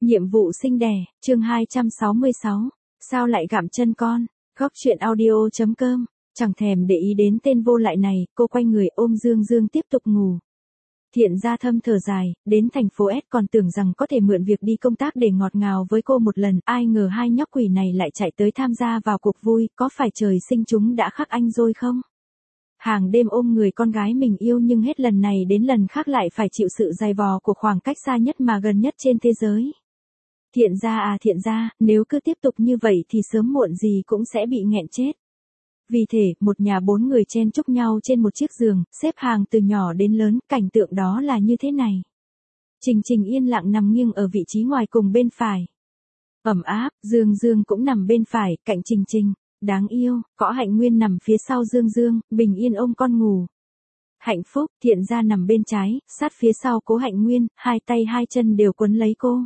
Nhiệm vụ sinh đẻ, chương 266. Sao lại gặm chân con? Góc truyện audio.com. Chẳng thèm để ý đến tên vô lại này, cô quay người ôm Dương Dương tiếp tục ngủ. Thiện gia thâm thở dài, đến thành phố S còn tưởng rằng có thể mượn việc đi công tác để ngọt ngào với cô một lần, ai ngờ hai nhóc quỷ này lại chạy tới tham gia vào cuộc vui, có phải trời sinh chúng đã khắc anh rồi không? Hàng đêm ôm người con gái mình yêu nhưng hết lần này đến lần khác lại phải chịu sự dày vò của khoảng cách xa nhất mà gần nhất trên thế giới. Thiện gia, nếu cứ tiếp tục như vậy thì sớm muộn gì cũng sẽ bị nghẹn chết. Vì thế, một nhà 4 người chen chúc nhau trên một chiếc giường, xếp hàng từ nhỏ đến lớn, cảnh tượng đó là như thế này. Trình Trình yên lặng nằm nghiêng ở vị trí ngoài cùng bên phải. Ẩm áp, Dương Dương cũng nằm bên phải, cạnh Trình Trình. Đáng yêu, Cõ Hạnh Nguyên nằm phía sau Dương Dương, bình yên ôm con ngủ. Hạnh phúc, Thiện gia nằm bên trái, sát phía sau Cố Hạnh Nguyên, hai tay hai chân đều quấn lấy cô.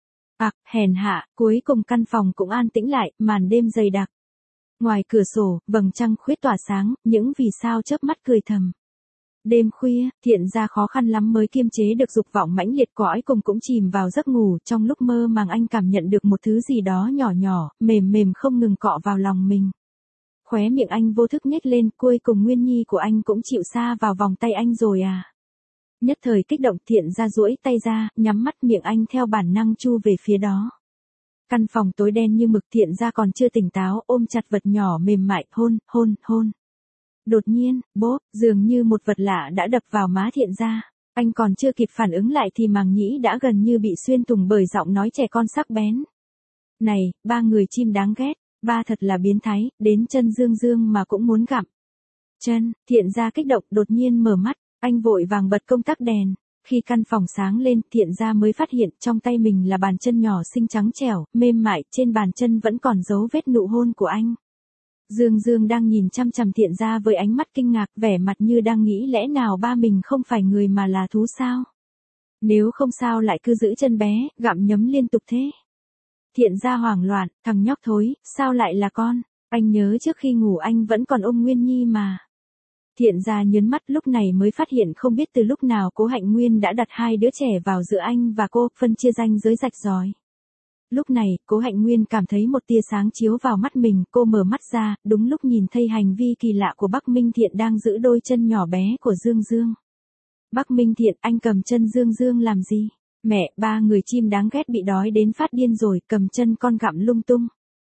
Hèn hạ, cuối cùng căn phòng cũng an tĩnh lại, màn đêm dày đặc. Ngoài cửa sổ, vầng trăng khuyết tỏa sáng, những vì sao chớp mắt cười thầm. Đêm khuya, Thiện gia khó khăn lắm mới kiềm chế được dục vọng mãnh liệt cõi cùng cũng chìm vào giấc ngủ, trong lúc mơ màng anh cảm nhận được một thứ gì đó nhỏ nhỏ, mềm mềm không ngừng cọ vào lòng mình. Khóe miệng anh vô thức nhếch lên, cuối cùng Nguyên Nhi của anh cũng chịu sa vào vòng tay anh rồi à. Nhất thời kích động Thiện gia duỗi tay ra, nhắm mắt miệng anh theo bản năng chu về phía đó. Căn phòng tối đen như mực Thiện gia còn chưa tỉnh táo, ôm chặt vật nhỏ mềm mại, hôn. Đột nhiên, bốp, dường như một vật lạ đã đập vào má Thiện gia. Anh còn chưa kịp phản ứng lại thì màng nhĩ đã gần như bị xuyên thủng bởi giọng nói trẻ con sắc bén. Này, ba người chim đáng ghét, ba thật là biến thái, đến chân Dương Dương mà cũng muốn gặm. Chân, Thiện gia kích động đột nhiên mở mắt, anh vội vàng bật công tắc đèn. Khi căn phòng sáng lên, Thiện gia mới phát hiện trong tay mình là bàn chân nhỏ xinh trắng trẻo, mềm mại, trên bàn chân vẫn còn dấu vết nụ hôn của anh. Dương Dương đang nhìn chăm chằm Thiện gia với ánh mắt kinh ngạc, vẻ mặt như đang nghĩ lẽ nào ba mình không phải người mà là thú sao? Nếu không sao lại cứ giữ chân bé, gặm nhấm liên tục thế? Thiện gia hoảng loạn, thằng nhóc thối, sao lại là con? Anh nhớ trước khi ngủ anh vẫn còn ôm Nguyên Nhi mà. Thiện gia nhớn mắt lúc này mới phát hiện không biết từ lúc nào Cố Hạnh Nguyên đã đặt hai đứa trẻ vào giữa anh và cô, phân chia ranh giới rạch ròi. Lúc này, Cố Hạnh Nguyên cảm thấy một tia sáng chiếu vào mắt mình, cô mở mắt ra, đúng lúc nhìn thấy hành vi kỳ lạ của Bắc Minh Thiện đang giữ đôi chân nhỏ bé của Dương Dương. Bắc Minh Thiện, anh cầm chân Dương Dương làm gì? Mẹ, ba người chim đáng ghét bị đói đến phát điên rồi, cầm chân con gặm lung tung.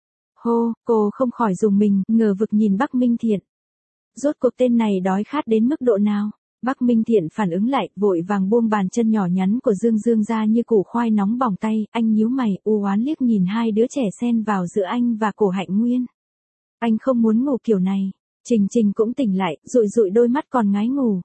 Hô, cô không khỏi rùng mình, ngờ vực nhìn Bắc Minh Thiện. Rốt cuộc tên này đói khát đến mức độ nào? Bắc Minh Thiện phản ứng lại, vội vàng buông bàn chân nhỏ nhắn của Dương Dương ra như củ khoai nóng bỏng tay, anh nhíu mày, u oán liếc nhìn hai đứa trẻ xen vào giữa anh và Cố Hạnh Nguyên. Anh không muốn ngủ kiểu này. Trình Trình cũng tỉnh lại, dụi đôi mắt còn ngái ngủ.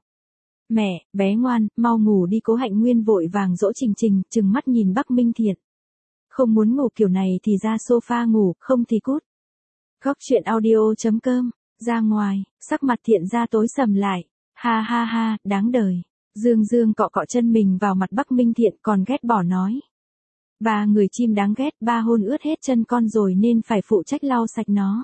Mẹ, bé ngoan, mau ngủ đi. Cố Hạnh Nguyên vội vàng dỗ Trình Trình, trừng mắt nhìn Bắc Minh Thiện. Không muốn ngủ kiểu này thì ra sofa ngủ, không thì cút. Góc truyện audio.com. Ra ngoài, sắc mặt Thiện gia tối sầm lại. Ha, đáng đời. Dương Dương cọ chân mình vào mặt Bắc Minh Thiện còn ghét bỏ nói. Ba người chim đáng ghét, ba hôn ướt hết chân con rồi nên phải phụ trách lau sạch nó.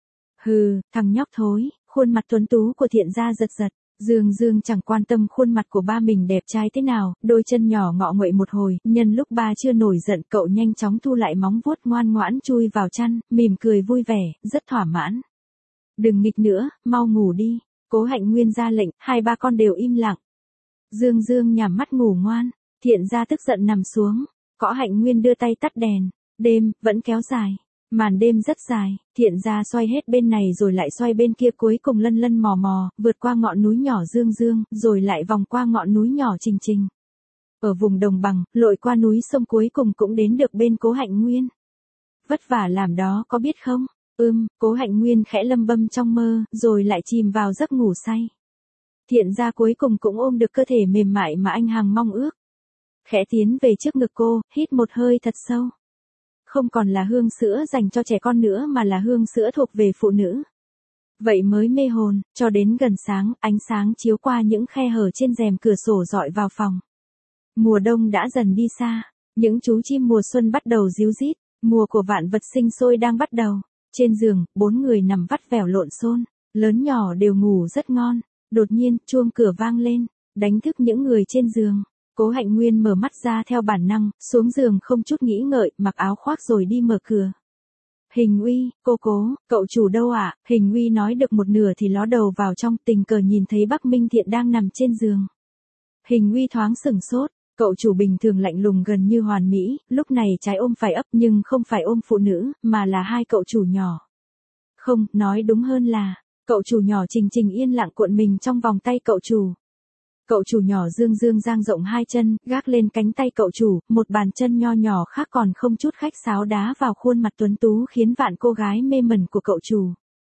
Hừ, thằng nhóc thối, khuôn mặt tuấn tú của Thiện gia giật. Dương Dương chẳng quan tâm khuôn mặt của ba mình đẹp trai thế nào, đôi chân nhỏ ngọ nguậy một hồi, nhân lúc ba chưa nổi giận cậu nhanh chóng thu lại móng vuốt ngoan ngoãn chui vào chăn, mỉm cười vui vẻ, rất thỏa mãn. Đừng nghịch nữa, mau ngủ đi. Cố Hạnh Nguyên ra lệnh, hai ba con đều im lặng. Dương Dương nhắm mắt ngủ ngoan, Thiện gia tức giận nằm xuống. Cõ Hạnh Nguyên đưa tay tắt đèn. Đêm, vẫn kéo dài. Màn đêm rất dài, Thiện gia xoay hết bên này rồi lại xoay bên kia, cuối cùng lân mò, vượt qua ngọn núi nhỏ Dương Dương, rồi lại vòng qua ngọn núi nhỏ Trình Trình. Ở vùng đồng bằng, lội qua núi sông cuối cùng cũng đến được bên Cố Hạnh Nguyên. Vất vả làm đó có biết không? Cố Hạnh Nguyên khẽ lầm bầm trong mơ, rồi lại chìm vào giấc ngủ say. Thiện gia cuối cùng cũng ôm được cơ thể mềm mại mà anh hằng mong ước. Khẽ tiến về trước ngực cô, hít một hơi thật sâu. Không còn là hương sữa dành cho trẻ con nữa mà là hương sữa thuộc về phụ nữ. Vậy mới mê hồn, cho đến gần sáng, ánh sáng chiếu qua những khe hở trên rèm cửa sổ dọi vào phòng. Mùa đông đã dần đi xa, những chú chim mùa xuân bắt đầu ríu rít, mùa của vạn vật sinh sôi đang bắt đầu. Trên giường, 4 người nằm vắt vẻo lộn xộn, lớn nhỏ đều ngủ rất ngon. Đột nhiên, chuông cửa vang lên, đánh thức những người trên giường. Cố Hạnh Nguyên mở mắt ra theo bản năng, xuống giường không chút nghĩ ngợi, mặc áo khoác rồi đi mở cửa. Hình Uy, Cố, cậu chủ đâu ạ? Hình Uy nói được một nửa thì ló đầu vào trong, tình cờ nhìn thấy Bắc Minh Thiện đang nằm trên giường. Hình Uy thoáng sửng sốt, cậu chủ bình thường lạnh lùng gần như hoàn mỹ, lúc này trái ôm phải ấp nhưng không phải ôm phụ nữ, mà là hai cậu chủ nhỏ. Không, nói đúng hơn là, cậu chủ nhỏ Trình Trình yên lặng cuộn mình trong vòng tay cậu chủ. Cậu chủ nhỏ Dương Dương dang rộng hai chân, gác lên cánh tay cậu chủ, một bàn chân nho nhỏ khác còn không chút khách sáo đá vào khuôn mặt tuấn tú khiến vạn cô gái mê mẩn của cậu chủ.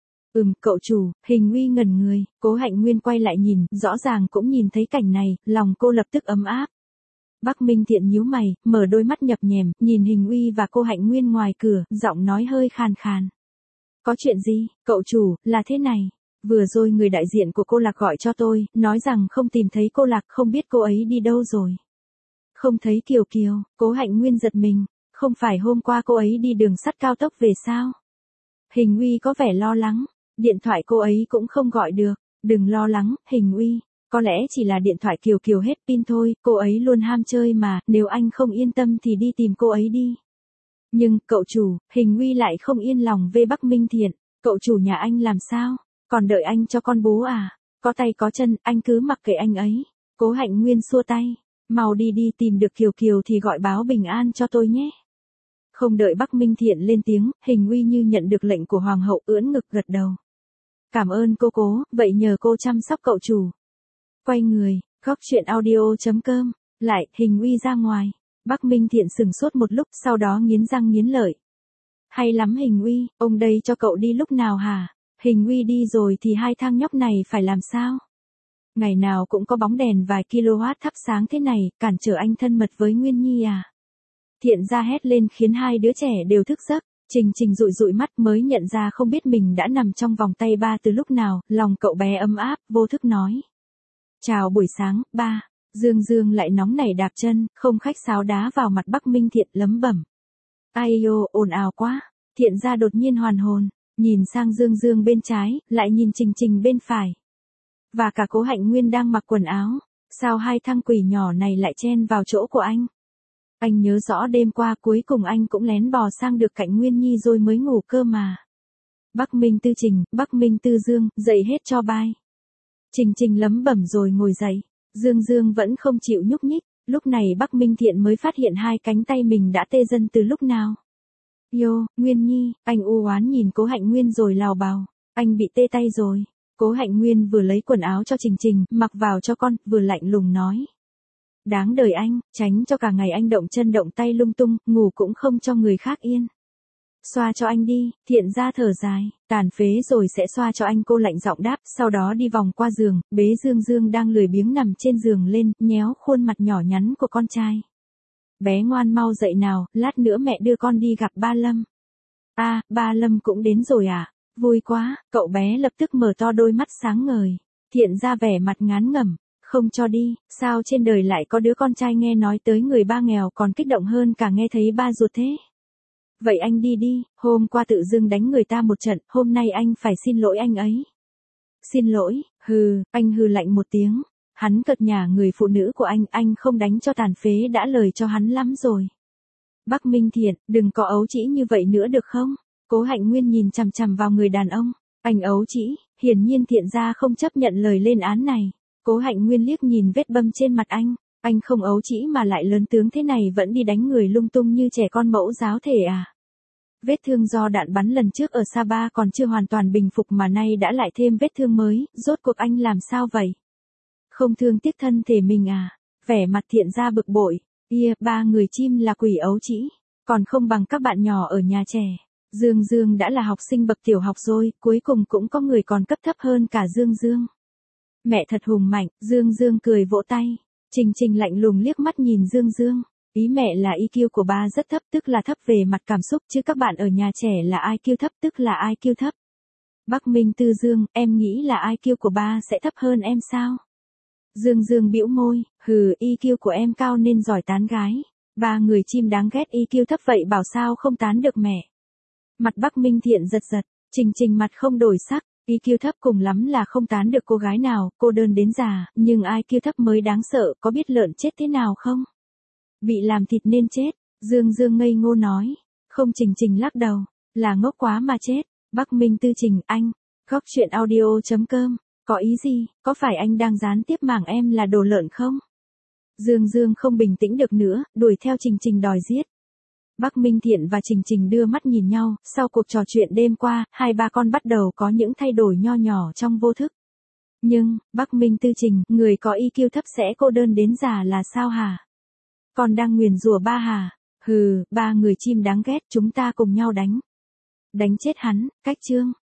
Cậu chủ, Hình Uy ngẩn người, Cố Hạnh Nguyên quay lại nhìn, rõ ràng cũng nhìn thấy cảnh này, lòng cô lập tức ấm áp. Bắc Minh Thiện nhíu mày, mở đôi mắt nhập nhèm, nhìn Hình Uy và cô Hạnh Nguyên ngoài cửa, giọng nói hơi khàn khàn. Có chuyện gì, cậu chủ, là thế này. Vừa rồi người đại diện của cô Lạc gọi cho tôi, nói rằng không tìm thấy cô Lạc, không biết cô ấy đi đâu rồi. Không thấy Kiều Kiều, Cố Hạnh Nguyên giật mình, không phải hôm qua cô ấy đi đường sắt cao tốc về sao? Hình Uy có vẻ lo lắng, điện thoại cô ấy cũng không gọi được, đừng lo lắng, Hình Uy, có lẽ chỉ là điện thoại Kiều Kiều hết pin thôi, cô ấy luôn ham chơi mà, nếu anh không yên tâm thì đi tìm cô ấy đi. Nhưng, cậu chủ, Hình Uy lại không yên lòng về Bắc Minh Thiện, cậu chủ nhà anh làm sao? Còn đợi anh cho con bú à? Có tay có chân, anh cứ mặc kệ anh ấy. Cố Hạnh Nguyên xua tay. Mau đi đi tìm được Kiều Kiều thì gọi báo bình an cho tôi nhé. Không đợi Bắc Minh Thiện lên tiếng, Hình Uy như nhận được lệnh của Hoàng hậu ưỡn ngực gật đầu. Cảm ơn cô Cố, vậy nhờ cô chăm sóc cậu chủ. Quay người, góc chuyện audio.com. Lại, Hình Uy ra ngoài. Bắc Minh Thiện sửng sốt một lúc, sau đó nghiến răng nghiến lợi. Hay lắm Hình Uy, ông đây cho cậu đi lúc nào hả? Hình Uy đi rồi thì hai thằng nhóc này phải làm sao? Ngày nào cũng có bóng đèn vài kW thắp sáng thế này, cản trở anh thân mật với Nguyên Nhi à? Thiện ra hét lên khiến hai đứa trẻ đều thức giấc. Trình Trình dụi dụi mắt mới nhận ra không biết mình đã nằm trong vòng tay ba từ lúc nào, lòng cậu bé ấm áp, vô thức nói. Chào buổi sáng, ba. Dương Dương lại nóng nảy đạp chân, không khách sáo đá vào mặt Bắc Minh Thiện lấm bẩm. Ai ô, ồn ào quá. Thiện ra đột nhiên hoàn hồn. Nhìn sang Dương Dương bên trái, lại nhìn Trình Trình bên phải. Và cả Cố Hạnh Nguyên đang mặc quần áo. Sao hai thằng quỷ nhỏ này lại chen vào chỗ của anh? Anh nhớ rõ đêm qua cuối cùng anh cũng lén bò sang được cạnh Nguyên Nhi rồi mới ngủ cơ mà. Bắc Minh Tư Trình, Bắc Minh Tư Dương, dậy hết cho bai. Trình Trình lấm bẩm rồi ngồi dậy. Dương Dương vẫn không chịu nhúc nhích. Lúc này Bắc Minh Thiện mới phát hiện hai cánh tay mình đã tê dần từ lúc nào. Yo, Nguyên Nhi, anh u oán nhìn Cố Hạnh Nguyên rồi lào bào. Anh bị tê tay rồi. Cố Hạnh Nguyên vừa lấy quần áo cho Trình Trình, mặc vào cho con, vừa lạnh lùng nói. Đáng đời anh, tránh cho cả ngày anh động chân động tay lung tung, ngủ cũng không cho người khác yên. Xoa cho anh đi, Thiện ra thở dài, tàn phế rồi sẽ xoa cho anh, cô lạnh giọng đáp, sau đó đi vòng qua giường, bế Dương Dương đang lười biếng nằm trên giường lên, nhéo khuôn mặt nhỏ nhắn của con trai. Bé ngoan mau dậy nào, lát nữa mẹ đưa con đi gặp ba Lâm. À, ba Lâm cũng đến rồi à? Vui quá, cậu bé lập tức mở to đôi mắt sáng ngời. Thiện ra vẻ mặt ngán ngẩm, không cho đi, sao trên đời lại có đứa con trai nghe nói tới người ba nghèo còn kích động hơn cả nghe thấy ba ruột thế. Vậy anh đi đi, hôm qua tự dưng đánh người ta một trận, hôm nay anh phải xin lỗi anh ấy. Xin lỗi, anh hừ lạnh một tiếng. Hắn cợt nhả người phụ nữ của anh không đánh cho tàn phế đã lời cho hắn lắm rồi. Bắc Minh Thiện, đừng có ấu trĩ như vậy nữa được không? Cố Hạnh Nguyên nhìn chằm chằm vào người đàn ông. Anh ấu trĩ, hiển nhiên Thiện ra không chấp nhận lời lên án này. Cố Hạnh Nguyên liếc nhìn vết bầm trên mặt anh không ấu trĩ mà lại lớn tướng thế này vẫn đi đánh người lung tung như trẻ con mẫu giáo thể à? Vết thương do đạn bắn lần trước ở Sapa còn chưa hoàn toàn bình phục mà nay đã lại thêm vết thương mới, rốt cuộc anh làm sao vậy? Không thương tiếc thân thể mình à? Vẻ mặt Thiện ra bực bội. Ba người chim là quỷ ấu trĩ, còn không bằng các bạn nhỏ ở nhà trẻ. Dương Dương đã là học sinh bậc tiểu học rồi, cuối cùng cũng có người còn cấp thấp hơn cả Dương Dương. Mẹ thật hùng mạnh, Dương Dương cười vỗ tay. Trình Trình lạnh lùng liếc mắt nhìn Dương Dương. Ý mẹ là IQ của ba rất thấp, tức là thấp về mặt cảm xúc, chứ các bạn ở nhà trẻ là IQ thấp, tức là IQ thấp. Bắc Minh Tư Dương, em nghĩ là IQ của ba sẽ thấp hơn em sao? Dương Dương bĩu môi, IQ của em cao nên giỏi tán gái. Ba người chim đáng ghét IQ thấp vậy bảo sao không tán được mẹ. Mặt Bắc Minh Thiện giật giật, Trình Trình mặt không đổi sắc, IQ thấp cùng lắm là không tán được cô gái nào, cô đơn đến già, nhưng IQ thấp mới đáng sợ, có biết lợn chết thế nào không? Bị làm thịt nên chết, Dương Dương ngây ngô nói. Không, Trình Trình lắc đầu, là ngốc quá mà chết. Bắc Minh Tư Trình, anh, góc chuyện audio.com, có ý gì, có phải anh đang gián tiếp mảng em là đồ lợn không? Dương Dương không bình tĩnh được nữa, đuổi theo Trình Trình đòi giết. Bắc Minh Thiện và Trình Trình đưa mắt nhìn nhau, sau cuộc trò chuyện đêm qua, hai ba con bắt đầu có những thay đổi nho nhỏ trong vô thức. Nhưng, Bắc Minh Tư Trình, người có IQ thấp sẽ cô đơn đến già là sao hả? Còn đang nguyền rủa ba hả? Hừ, ba người chim đáng ghét, chúng ta cùng nhau đánh. Đánh chết hắn, cách chương.